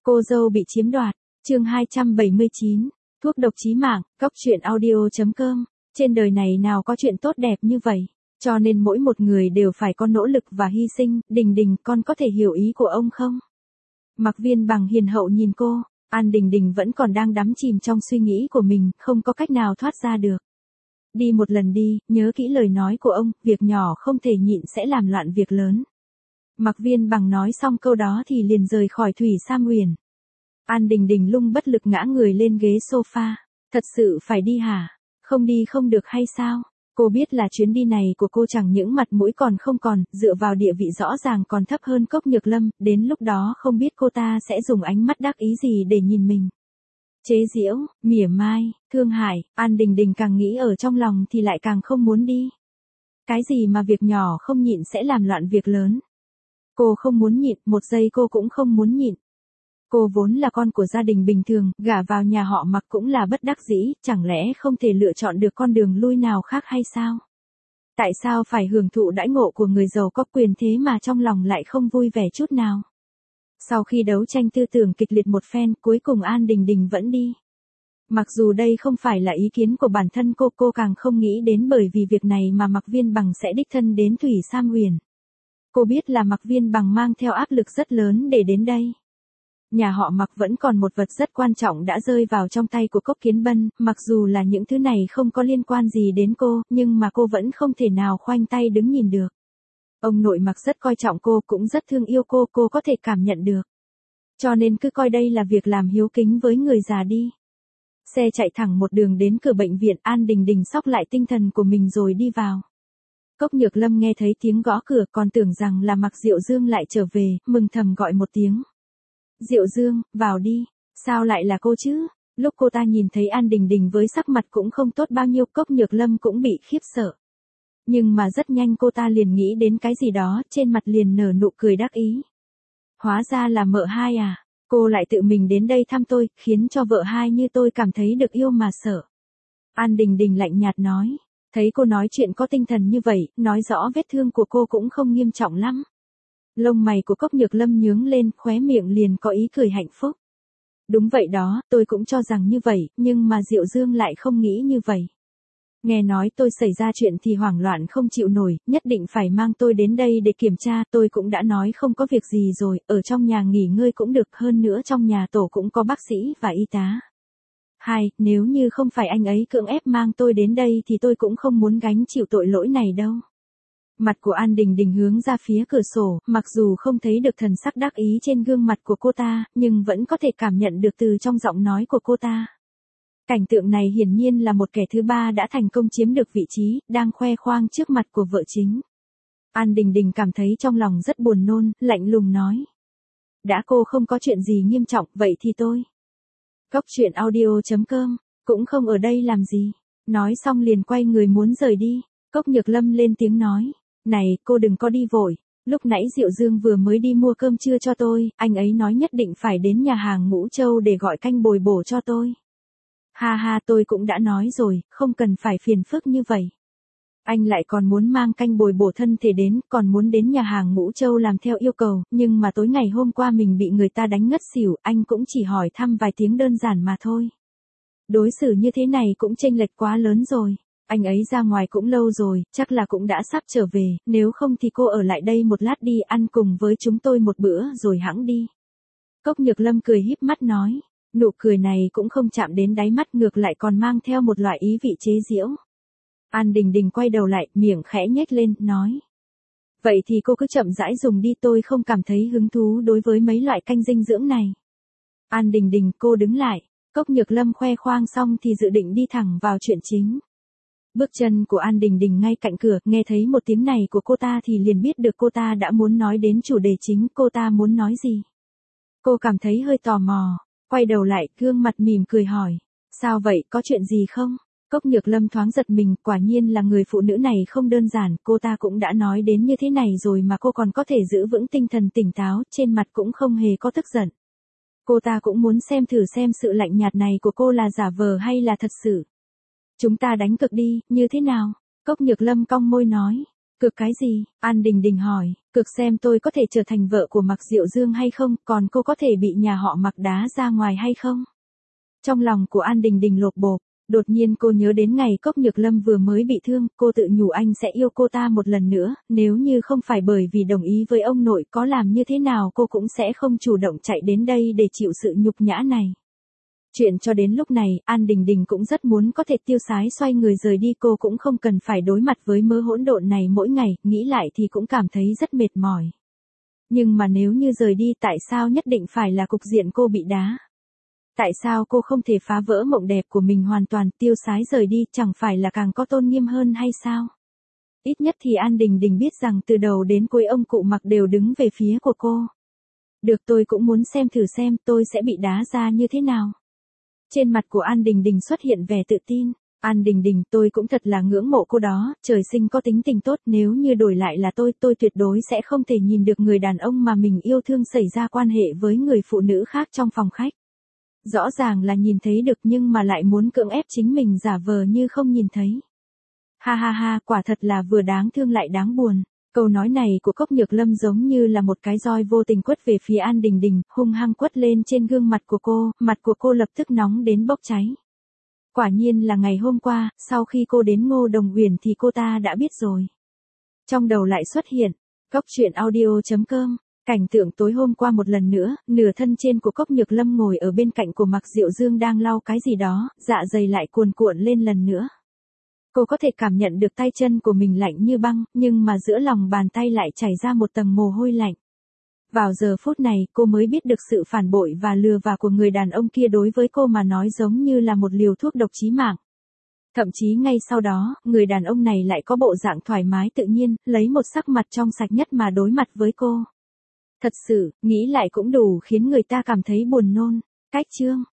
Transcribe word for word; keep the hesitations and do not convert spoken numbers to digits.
Cô dâu bị chiếm đoạt, chương hai trăm bảy mươi chín, thuốc độc chí mạng, cóc truyện audio.com. Trên đời này nào có chuyện tốt đẹp như vậy, cho nên mỗi một người đều phải có nỗ lực và hy sinh. Đình Đình, con có thể hiểu ý của ông không? Mạc Viên Bằng hiền hậu nhìn cô, An Đình Đình vẫn còn đang đắm chìm trong suy nghĩ của mình, không có cách nào thoát ra được. Đi một lần đi, nhớ kỹ lời nói của ông, việc nhỏ không thể nhịn sẽ làm loạn việc lớn. Mạc Viên Bằng nói xong câu đó thì liền rời khỏi Thủy Sam Huyền. An Đình Đình lung bất lực ngã người lên ghế sofa. Thật sự phải đi hả? Không đi không được hay sao? Cô biết là chuyến đi này của cô chẳng những mặt mũi còn không còn, dựa vào địa vị rõ ràng còn thấp hơn Cốc Nhược Lâm, đến lúc đó không biết cô ta sẽ dùng ánh mắt đắc ý gì để nhìn mình. Chế giễu, mỉa mai, thương hại, An Đình Đình càng nghĩ ở trong lòng thì lại càng không muốn đi. Cái gì mà việc nhỏ không nhịn sẽ làm loạn việc lớn? Cô không muốn nhịn, một giây cô cũng không muốn nhịn. Cô vốn là con của gia đình bình thường, gả vào nhà họ Mạc cũng là bất đắc dĩ, chẳng lẽ không thể lựa chọn được con đường lui nào khác hay sao? Tại sao phải hưởng thụ đãi ngộ của người giàu có quyền thế mà trong lòng lại không vui vẻ chút nào? Sau khi đấu tranh tư tưởng kịch liệt một phen, cuối cùng An Đình Đình vẫn đi. Mặc dù đây không phải là ý kiến của bản thân cô, cô càng không nghĩ đến bởi vì việc này mà Mạc Viên Bằng sẽ đích thân đến Thủy Sam Huyền. Cô biết là Mạc Viên Bằng mang theo áp lực rất lớn để đến đây. Nhà họ Mạc vẫn còn một vật rất quan trọng đã rơi vào trong tay của Cốc Kiến Bân, mặc dù là những thứ này không có liên quan gì đến cô, nhưng mà cô vẫn không thể nào khoanh tay đứng nhìn được. Ông nội Mạc rất coi trọng cô, cũng rất thương yêu cô, cô có thể cảm nhận được. Cho nên cứ coi đây là việc làm hiếu kính với người già đi. Xe chạy thẳng một đường đến cửa bệnh viện, An Đình Đình xốc lại tinh thần của mình rồi đi vào. Cốc Nhược Lâm nghe thấy tiếng gõ cửa còn tưởng rằng là Mạc Diệu Dương lại trở về, mừng thầm gọi một tiếng. Diệu Dương, vào đi, sao lại là cô chứ? Lúc cô ta nhìn thấy An Đình Đình với sắc mặt cũng không tốt bao nhiêu, Cốc Nhược Lâm cũng bị khiếp sợ. Nhưng mà rất nhanh cô ta liền nghĩ đến cái gì đó, trên mặt liền nở nụ cười đắc ý. Hóa ra là mợ hai à, cô lại tự mình đến đây thăm tôi, khiến cho vợ hai như tôi cảm thấy được yêu mà sợ. An Đình Đình lạnh nhạt nói, thấy cô nói chuyện có tinh thần như vậy, nói rõ vết thương của cô cũng không nghiêm trọng lắm. Lông mày của Cốc Nhược Lâm nhướng lên, khóe miệng liền có ý cười hạnh phúc. Đúng vậy đó, tôi cũng cho rằng như vậy, nhưng mà Diệu Dương lại không nghĩ như vậy. Nghe nói tôi xảy ra chuyện thì hoảng loạn không chịu nổi, nhất định phải mang tôi đến đây để kiểm tra, tôi cũng đã nói không có việc gì rồi, ở trong nhà nghỉ ngơi cũng được, hơn nữa trong nhà tổ cũng có bác sĩ và y tá. Hai, nếu như không phải anh ấy cưỡng ép mang tôi đến đây thì tôi cũng không muốn gánh chịu tội lỗi này đâu. Mặt của An Đình Đình hướng ra phía cửa sổ, mặc dù không thấy được thần sắc đắc ý trên gương mặt của cô ta, nhưng vẫn có thể cảm nhận được từ trong giọng nói của cô ta. Cảnh tượng này hiển nhiên là một kẻ thứ ba đã thành công chiếm được vị trí, đang khoe khoang trước mặt của vợ chính. An Đình Đình cảm thấy trong lòng rất buồn nôn, lạnh lùng nói. Đã cô không có chuyện gì nghiêm trọng, vậy thì tôi. Cóc truyện audio.com, cũng không ở đây làm gì. Nói xong liền quay người muốn rời đi. Cốc Nhược Lâm lên tiếng nói. Này, cô đừng có đi vội. Lúc nãy Diệu Dương vừa mới đi mua cơm trưa cho tôi, anh ấy nói nhất định phải đến nhà hàng Ngũ Châu để gọi canh bồi bổ cho tôi. Ha ha, tôi cũng đã nói rồi, không cần phải phiền phức như vậy. Anh lại còn muốn mang canh bồi bổ thân thể đến, còn muốn đến nhà hàng Ngũ Châu làm theo yêu cầu, nhưng mà tối ngày hôm qua mình bị người ta đánh ngất xỉu, anh cũng chỉ hỏi thăm vài tiếng đơn giản mà thôi. Đối xử như thế này cũng chênh lệch quá lớn rồi. Anh ấy ra ngoài cũng lâu rồi, chắc là cũng đã sắp trở về, nếu không thì cô ở lại đây một lát đi, ăn cùng với chúng tôi một bữa rồi hẵng đi. Cốc Nhược Lâm cười híp mắt nói, nụ cười này cũng không chạm đến đáy mắt, ngược lại còn mang theo một loại ý vị chế giễu. An Đình Đình quay đầu lại, miệng khẽ nhếch lên, nói. Vậy thì cô cứ chậm rãi dùng đi, tôi không cảm thấy hứng thú đối với mấy loại canh dinh dưỡng này. An Đình Đình, cô đứng lại. Cốc Nhược Lâm khoe khoang xong thì dự định đi thẳng vào chuyện chính. Bước chân của An Đình Đình ngay cạnh cửa, nghe thấy một tiếng này của cô ta thì liền biết được cô ta đã muốn nói đến chủ đề chính, cô ta muốn nói gì. Cô cảm thấy hơi tò mò, quay đầu lại, gương mặt mỉm cười hỏi, sao vậy, có chuyện gì không? Cốc Nhược Lâm thoáng giật mình, quả nhiên là người phụ nữ này không đơn giản, cô ta cũng đã nói đến như thế này rồi mà cô còn có thể giữ vững tinh thần tỉnh táo, trên mặt cũng không hề có tức giận. Cô ta cũng muốn xem thử xem sự lạnh nhạt này của cô là giả vờ hay là thật sự. Chúng ta đánh cược đi, như thế nào? Cốc Nhược Lâm cong môi nói. Cược cái gì? An Đình Đình hỏi, cược xem tôi có thể trở thành vợ của Mạc Diệu Dương hay không, còn cô có thể bị nhà họ Mạc đá ra ngoài hay không? Trong lòng của An Đình Đình lột bột, đột nhiên cô nhớ đến ngày Cốc Nhược Lâm vừa mới bị thương, cô tự nhủ anh sẽ yêu cô ta một lần nữa, nếu như không phải bởi vì đồng ý với ông nội có làm như thế nào cô cũng sẽ không chủ động chạy đến đây để chịu sự nhục nhã này. Chuyện cho đến lúc này, An Đình Đình cũng rất muốn có thể tiêu sái xoay người rời đi, cô cũng không cần phải đối mặt với mớ hỗn độn này mỗi ngày, nghĩ lại thì cũng cảm thấy rất mệt mỏi. Nhưng mà nếu như rời đi tại sao nhất định phải là cục diện cô bị đá? Tại sao cô không thể phá vỡ mộng đẹp của mình hoàn toàn, tiêu sái rời đi, chẳng phải là càng có tôn nghiêm hơn hay sao? Ít nhất thì An Đình Đình biết rằng từ đầu đến cuối ông cụ Mạc đều đứng về phía của cô. Được, tôi cũng muốn xem thử xem tôi sẽ bị đá ra như thế nào. Trên mặt của An Đình Đình xuất hiện vẻ tự tin. An Đình Đình, tôi cũng thật là ngưỡng mộ cô đó, trời sinh có tính tình tốt, nếu như đổi lại là tôi, tôi tuyệt đối sẽ không thể nhìn được người đàn ông mà mình yêu thương xảy ra quan hệ với người phụ nữ khác trong phòng khách. Rõ ràng là nhìn thấy được nhưng mà lại muốn cưỡng ép chính mình giả vờ như không nhìn thấy. Ha ha ha, quả thật là vừa đáng thương lại đáng buồn. Câu nói này của Cốc Nhược Lâm giống như là một cái roi vô tình quất về phía An Đình Đình, hung hăng quất lên trên gương mặt của cô, mặt của cô lập tức nóng đến bốc cháy. Quả nhiên là ngày hôm qua, sau khi cô đến Ngô Đồng Uyển thì cô ta đã biết rồi. Trong đầu lại xuất hiện, cốc truyện audio chấm com, cảnh tượng tối hôm qua một lần nữa, nửa thân trên của Cốc Nhược Lâm ngồi ở bên cạnh của Mạc Diệu Dương đang lau cái gì đó, dạ dày lại cuồn cuộn lên lần nữa. Cô có thể cảm nhận được tay chân của mình lạnh như băng, nhưng mà giữa lòng bàn tay lại chảy ra một tầng mồ hôi lạnh. Vào giờ phút này, cô mới biết được sự phản bội và lừa vả của người đàn ông kia đối với cô mà nói giống như là một liều thuốc độc chí mạng. Thậm chí ngay sau đó, người đàn ông này lại có bộ dạng thoải mái tự nhiên, lấy một sắc mặt trong sạch nhất mà đối mặt với cô. Thật sự, nghĩ lại cũng đủ khiến người ta cảm thấy buồn nôn. Cách chương